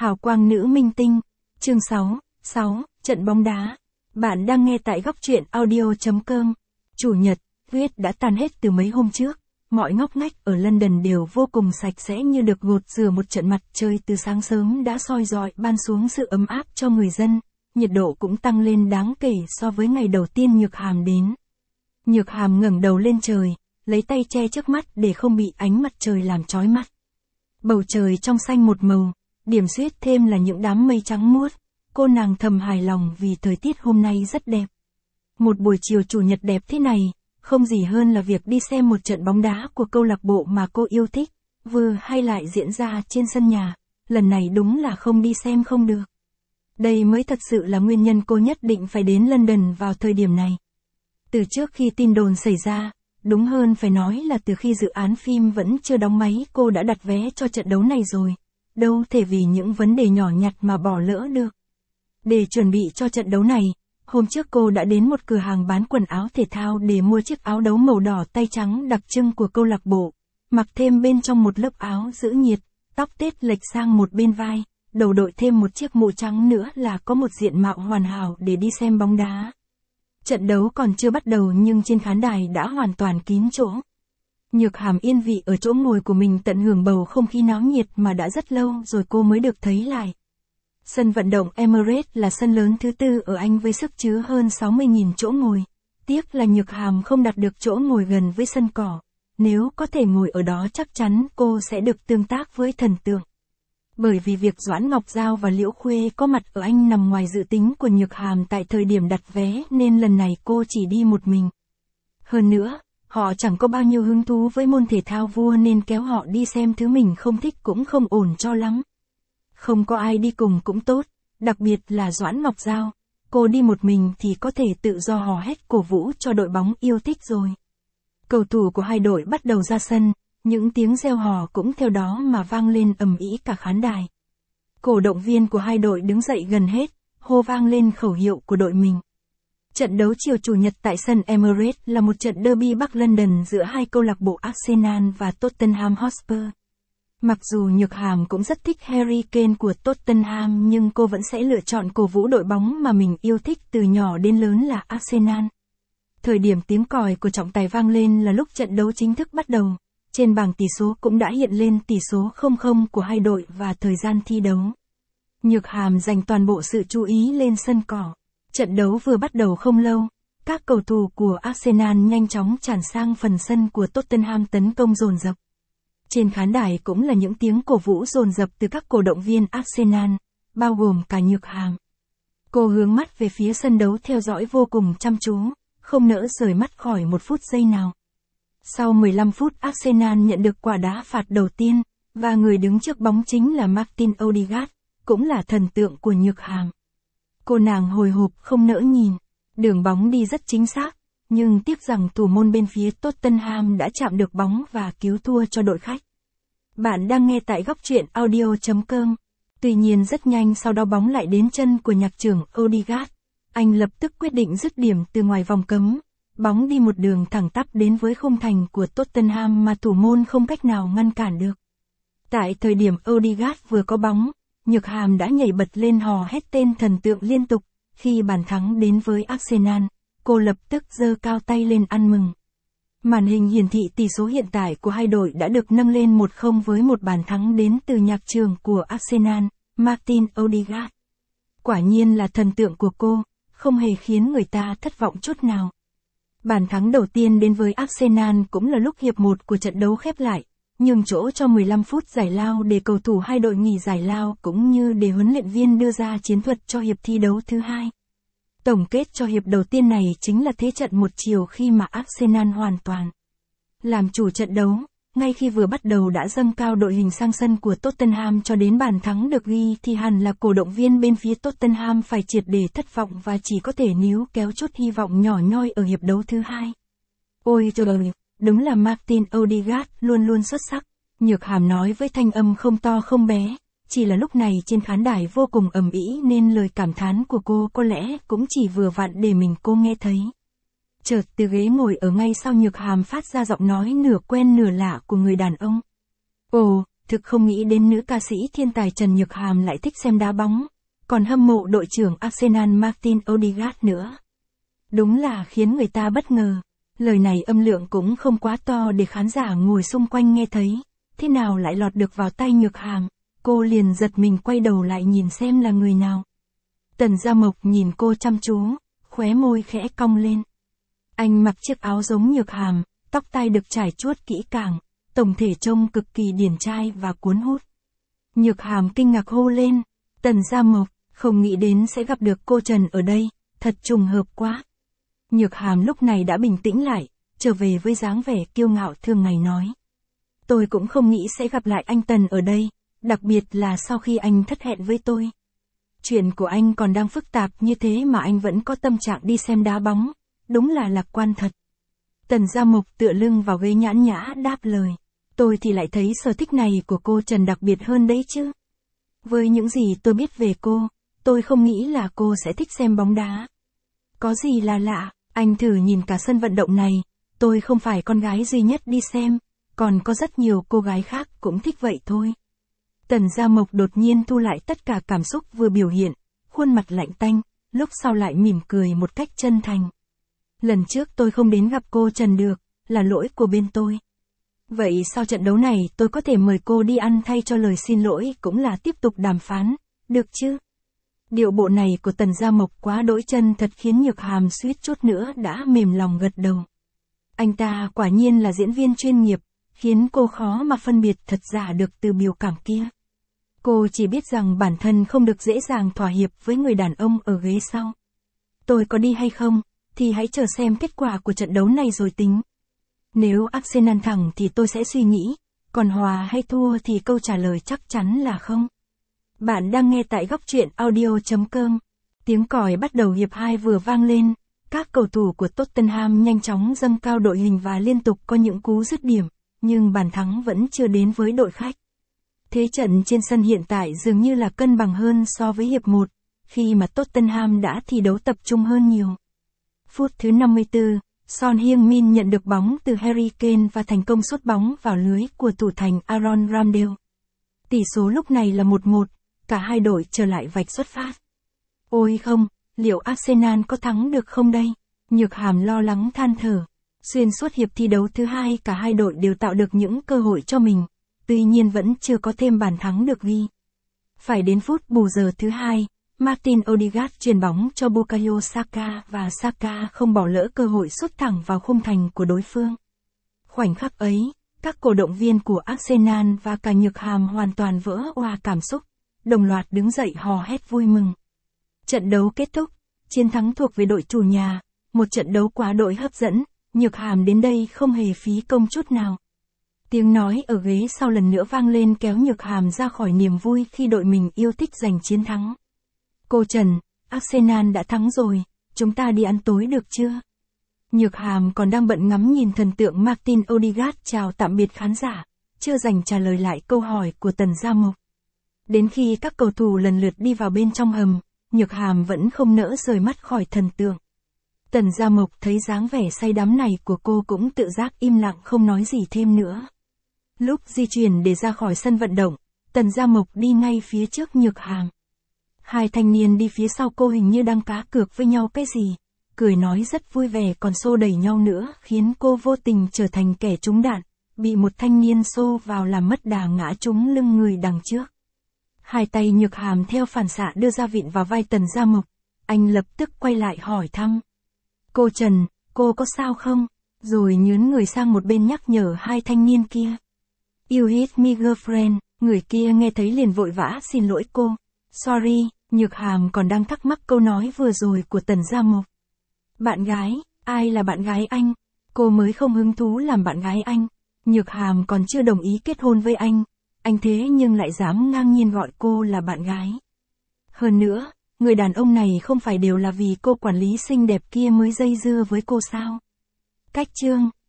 Hào quang nữ minh tinh, chương 6, trận bóng đá. Bạn đang nghe tại góc truyện audio.com. Chủ nhật, tuyết đã tan hết từ mấy hôm trước. Mọi ngóc ngách ở London đều vô cùng sạch sẽ như được gột rửa một trận mặt trời từ sáng sớm đã soi rọi ban xuống sự ấm áp cho người dân. Nhiệt độ cũng tăng lên đáng kể so với ngày đầu tiên Nhược Hàm đến. Nhược Hàm ngẩng đầu lên trời, lấy tay che trước mắt để không bị ánh mặt trời làm chói mắt. Bầu trời trong xanh một màu, điểm xuyết thêm là những đám mây trắng muốt. Cô nàng thầm hài lòng vì thời tiết hôm nay rất đẹp. Một buổi chiều chủ nhật đẹp thế này, không gì hơn là việc đi xem một trận bóng đá của câu lạc bộ mà cô yêu thích, vừa hay lại diễn ra trên sân nhà. Lần này đúng là không đi xem không được. Đây mới thật sự là nguyên nhân cô nhất định phải đến London vào thời điểm này. Từ trước khi tin đồn xảy ra, đúng hơn phải nói là từ khi dự án phim vẫn chưa đóng máy, cô đã đặt vé cho trận đấu này rồi. Đâu thể vì những vấn đề nhỏ nhặt mà bỏ lỡ được. Để chuẩn bị cho trận đấu này, hôm trước cô đã đến một cửa hàng bán quần áo thể thao để mua chiếc áo đấu màu đỏ tay trắng đặc trưng của câu lạc bộ, mặc thêm bên trong một lớp áo giữ nhiệt, tóc tết lệch sang một bên vai, đầu đội thêm một chiếc mũ trắng nữa là có một diện mạo hoàn hảo để đi xem bóng đá. Trận đấu còn chưa bắt đầu nhưng trên khán đài đã hoàn toàn kín chỗ. Nhược Hàm yên vị ở chỗ ngồi của mình tận hưởng bầu không khí náo nhiệt mà đã rất lâu rồi cô mới được thấy lại. Sân vận động Emirates là sân lớn thứ tư ở Anh với sức chứa hơn 60.000 chỗ ngồi. Tiếc là Nhược Hàm không đặt được chỗ ngồi gần với sân cỏ. Nếu có thể ngồi ở đó chắc chắn cô sẽ được tương tác với thần tượng. Bởi vì việc Doãn Ngọc Giao và Liễu Khuê có mặt ở Anh nằm ngoài dự tính của Nhược Hàm tại thời điểm đặt vé nên lần này cô chỉ đi một mình. Hơn nữa, họ chẳng có bao nhiêu hứng thú với môn thể thao vua nên kéo họ đi xem thứ mình không thích cũng không ổn cho lắm. Không có ai đi cùng cũng tốt, đặc biệt là Doãn Ngọc Giao. Cô đi một mình thì có thể tự do hò hét cổ vũ cho đội bóng yêu thích rồi. Cầu thủ của hai đội bắt đầu ra sân, những tiếng reo hò cũng theo đó mà vang lên ầm ĩ cả khán đài. Cổ động viên của hai đội đứng dậy gần hết, hô vang lên khẩu hiệu của đội mình. Trận đấu chiều chủ nhật tại sân Emirates là một trận derby Bắc London giữa hai câu lạc bộ Arsenal và Tottenham Hotspur. Mặc dù Nhược Hàm cũng rất thích Harry Kane của Tottenham nhưng cô vẫn sẽ lựa chọn cổ vũ đội bóng mà mình yêu thích từ nhỏ đến lớn là Arsenal. Thời điểm tiếng còi của trọng tài vang lên là lúc trận đấu chính thức bắt đầu. Trên bảng tỷ số cũng đã hiện lên tỷ số 0-0 của hai đội và thời gian thi đấu. Nhược Hàm dành toàn bộ sự chú ý lên sân cỏ. Trận đấu vừa bắt đầu không lâu, các cầu thủ của Arsenal nhanh chóng tràn sang phần sân của Tottenham tấn công dồn dập. Trên khán đài cũng là những tiếng cổ vũ dồn dập từ các cổ động viên Arsenal, bao gồm cả Nhược Hàm. Cô hướng mắt về phía sân đấu theo dõi vô cùng chăm chú, không nỡ rời mắt khỏi một phút giây nào. Sau 15 phút Arsenal nhận được quả đá phạt đầu tiên, và người đứng trước bóng chính là Martin Odegaard, cũng là thần tượng của Nhược Hàm. Cô nàng hồi hộp không nỡ nhìn, đường bóng đi rất chính xác, nhưng tiếc rằng thủ môn bên phía Tottenham đã chạm được bóng và cứu thua cho đội khách. Bạn đang nghe tại góc truyện audio.com. Tuy nhiên rất nhanh sau đó bóng lại đến chân của nhạc trưởng Odegaard. Anh lập tức quyết định dứt điểm từ ngoài vòng cấm. Bóng đi một đường thẳng tắp đến với khung thành của Tottenham mà thủ môn không cách nào ngăn cản được. Tại thời điểm Odegaard vừa có bóng, Nhược Hàm đã nhảy bật lên hò hét tên thần tượng liên tục. Khi bàn thắng đến với Arsenal, cô lập tức giơ cao tay lên ăn mừng. Màn hình hiển thị tỷ số hiện tại của hai đội đã được nâng lên 1-0 với một bàn thắng đến từ nhạc trưởng của Arsenal, Martin Odegaard. Quả nhiên là thần tượng của cô, không hề khiến người ta thất vọng chút nào. Bàn thắng đầu tiên đến với Arsenal cũng là lúc hiệp 1 của trận đấu khép lại, nhường chỗ cho 15 phút giải lao để cầu thủ hai đội nghỉ giải lao cũng như để huấn luyện viên đưa ra chiến thuật cho hiệp thi đấu thứ hai. Tổng kết cho hiệp đầu tiên này chính là thế trận một chiều khi mà Arsenal hoàn toàn làm chủ trận đấu, ngay khi vừa bắt đầu đã dâng cao đội hình sang sân của Tottenham cho đến bàn thắng được ghi thì hẳn là cổ động viên bên phía Tottenham phải triệt để thất vọng và chỉ có thể níu kéo chút hy vọng nhỏ nhoi ở hiệp đấu thứ hai. Ôi trời, đúng là Martin Odegaard luôn luôn xuất sắc, Nhược Hàm nói với thanh âm không to không bé. Chỉ là lúc này trên khán đài vô cùng ầm ĩ nên lời cảm thán của cô có lẽ cũng chỉ vừa vặn để mình cô nghe thấy. Chợt từ ghế ngồi ở ngay sau Nhược Hàm phát ra giọng nói nửa quen nửa lạ của người đàn ông. Ồ, thực không nghĩ đến nữ ca sĩ thiên tài Trần Nhược Hàm lại thích xem đá bóng, còn hâm mộ đội trưởng Arsenal Martin Odegaard nữa. Đúng là khiến người ta bất ngờ. Lời này âm lượng cũng không quá to để khán giả ngồi xung quanh nghe thấy, thế nào lại lọt được vào tay Nhược Hàm, cô liền giật mình quay đầu lại nhìn xem là người nào. Tần Gia Mộc nhìn cô chăm chú, khóe môi khẽ cong lên. Anh mặc chiếc áo giống Nhược Hàm, tóc tai được trải chuốt kỹ càng, tổng thể trông cực kỳ điển trai và cuốn hút. Nhược Hàm kinh ngạc hô lên, Tần Gia Mộc, không nghĩ đến sẽ gặp được cô Trần ở đây, thật trùng hợp quá. Nhược Hàm lúc này đã bình tĩnh lại, trở về với dáng vẻ kiêu ngạo thường ngày nói. Tôi cũng không nghĩ sẽ gặp lại anh Tần ở đây, đặc biệt là sau khi anh thất hẹn với tôi. Chuyện của anh còn đang phức tạp như thế mà anh vẫn có tâm trạng đi xem đá bóng, đúng là lạc quan thật. Tần Gia Mộc tựa lưng vào ghế nhãn nhã đáp lời. Tôi thì lại thấy sở thích này của cô Trần đặc biệt hơn đấy chứ. Với những gì tôi biết về cô, tôi không nghĩ là cô sẽ thích xem bóng đá. Có gì là lạ, anh thử nhìn cả sân vận động này, tôi không phải con gái duy nhất đi xem, còn có rất nhiều cô gái khác cũng thích vậy thôi. Tần Gia Mộc đột nhiên thu lại tất cả cảm xúc vừa biểu hiện, khuôn mặt lạnh tanh, lúc sau lại mỉm cười một cách chân thành. Lần trước tôi không đến gặp cô Trần được, là lỗi của bên tôi. Vậy sau trận đấu này tôi có thể mời cô đi ăn thay cho lời xin lỗi cũng là tiếp tục đàm phán, được chứ? Điệu bộ này của Tần Gia Mộc quá đỗi chân thật khiến Nhược Hàm suýt chút nữa đã mềm lòng gật đầu. Anh ta quả nhiên là diễn viên chuyên nghiệp, khiến cô khó mà phân biệt thật giả được từ biểu cảm kia. Cô chỉ biết rằng bản thân không được dễ dàng thỏa hiệp với người đàn ông ở ghế sau. Tôi có đi hay không, thì hãy chờ xem kết quả của trận đấu này rồi tính. Nếu Arsenal thắng thì tôi sẽ suy nghĩ, còn hòa hay thua thì câu trả lời chắc chắn là không. Bạn đang nghe tại góc truyện audio.com. Tiếng còi bắt đầu hiệp 2 vừa vang lên, các cầu thủ của Tottenham nhanh chóng dâng cao đội hình và liên tục có những cú dứt điểm, nhưng bàn thắng vẫn chưa đến với đội khách. Thế trận trên sân hiện tại dường như là cân bằng hơn so với hiệp 1, khi mà Tottenham đã thi đấu tập trung hơn nhiều. Phút thứ 54, Son Heung-min nhận được bóng từ Harry Kane và thành công sút bóng vào lưới của thủ thành Aaron Ramsdale. Tỷ số lúc này là 1-1, cả hai đội trở lại vạch xuất phát. Ôi không, liệu Arsenal có thắng được không đây? Nhược Hàm lo lắng than thở. Xuyên suốt hiệp thi đấu thứ hai cả hai đội đều tạo được những cơ hội cho mình, tuy nhiên vẫn chưa có thêm bàn thắng được ghi. Phải đến phút bù giờ thứ hai, Martin Odegaard chuyền bóng cho Bukayo Saka và Saka không bỏ lỡ cơ hội sút thẳng vào khung thành của đối phương. Khoảnh khắc ấy, các cổ động viên của Arsenal và cả Nhược Hàm hoàn toàn vỡ òa cảm xúc, đồng loạt đứng dậy hò hét vui mừng. Trận đấu kết thúc, chiến thắng thuộc về đội chủ nhà, một trận đấu quá đỗi hấp dẫn, Nhược Hàm đến đây không hề phí công chút nào. Tiếng nói ở ghế sau lần nữa vang lên kéo Nhược Hàm ra khỏi niềm vui khi đội mình yêu thích giành chiến thắng. Cô Trần, Arsenal đã thắng rồi, chúng ta đi ăn tối được chưa? Nhược Hàm còn đang bận ngắm nhìn thần tượng Martin Odegaard chào tạm biệt khán giả, chưa dành trả lời lại câu hỏi của Tần Gia Mộc. Đến khi các cầu thủ lần lượt đi vào bên trong hầm, Nhược Hàm vẫn không nỡ rời mắt khỏi thần tượng. Tần Gia Mộc thấy dáng vẻ say đắm này của cô cũng tự giác im lặng không nói gì thêm nữa. Lúc di chuyển để ra khỏi sân vận động, Tần Gia Mộc đi ngay phía trước Nhược Hàm. Hai thanh niên đi phía sau cô hình như đang cá cược với nhau cái gì, cười nói rất vui vẻ còn xô đẩy nhau nữa khiến cô vô tình trở thành kẻ trúng đạn, bị một thanh niên xô vào làm mất đà ngã trúng lưng người đằng trước. Hai tay Nhược Hàm theo phản xạ đưa ra vịn vào vai Tần Gia Mộc, anh lập tức quay lại hỏi thăm. Cô Trần, cô có sao không? Rồi nhướn người sang một bên nhắc nhở hai thanh niên kia. You hit me girlfriend, người kia nghe thấy liền vội vã xin lỗi cô. Sorry, Nhược Hàm còn đang thắc mắc câu nói vừa rồi của Tần Gia Mộc. Bạn gái, ai là bạn gái anh? Cô mới không hứng thú làm bạn gái anh. Nhược Hàm còn chưa đồng ý kết hôn với anh thế nhưng lại dám ngang nhiên gọi cô là bạn gái. Hơn nữa, người đàn ông này không phải đều là vì cô quản lý xinh đẹp kia mới dây dưa với cô sao? Cách chương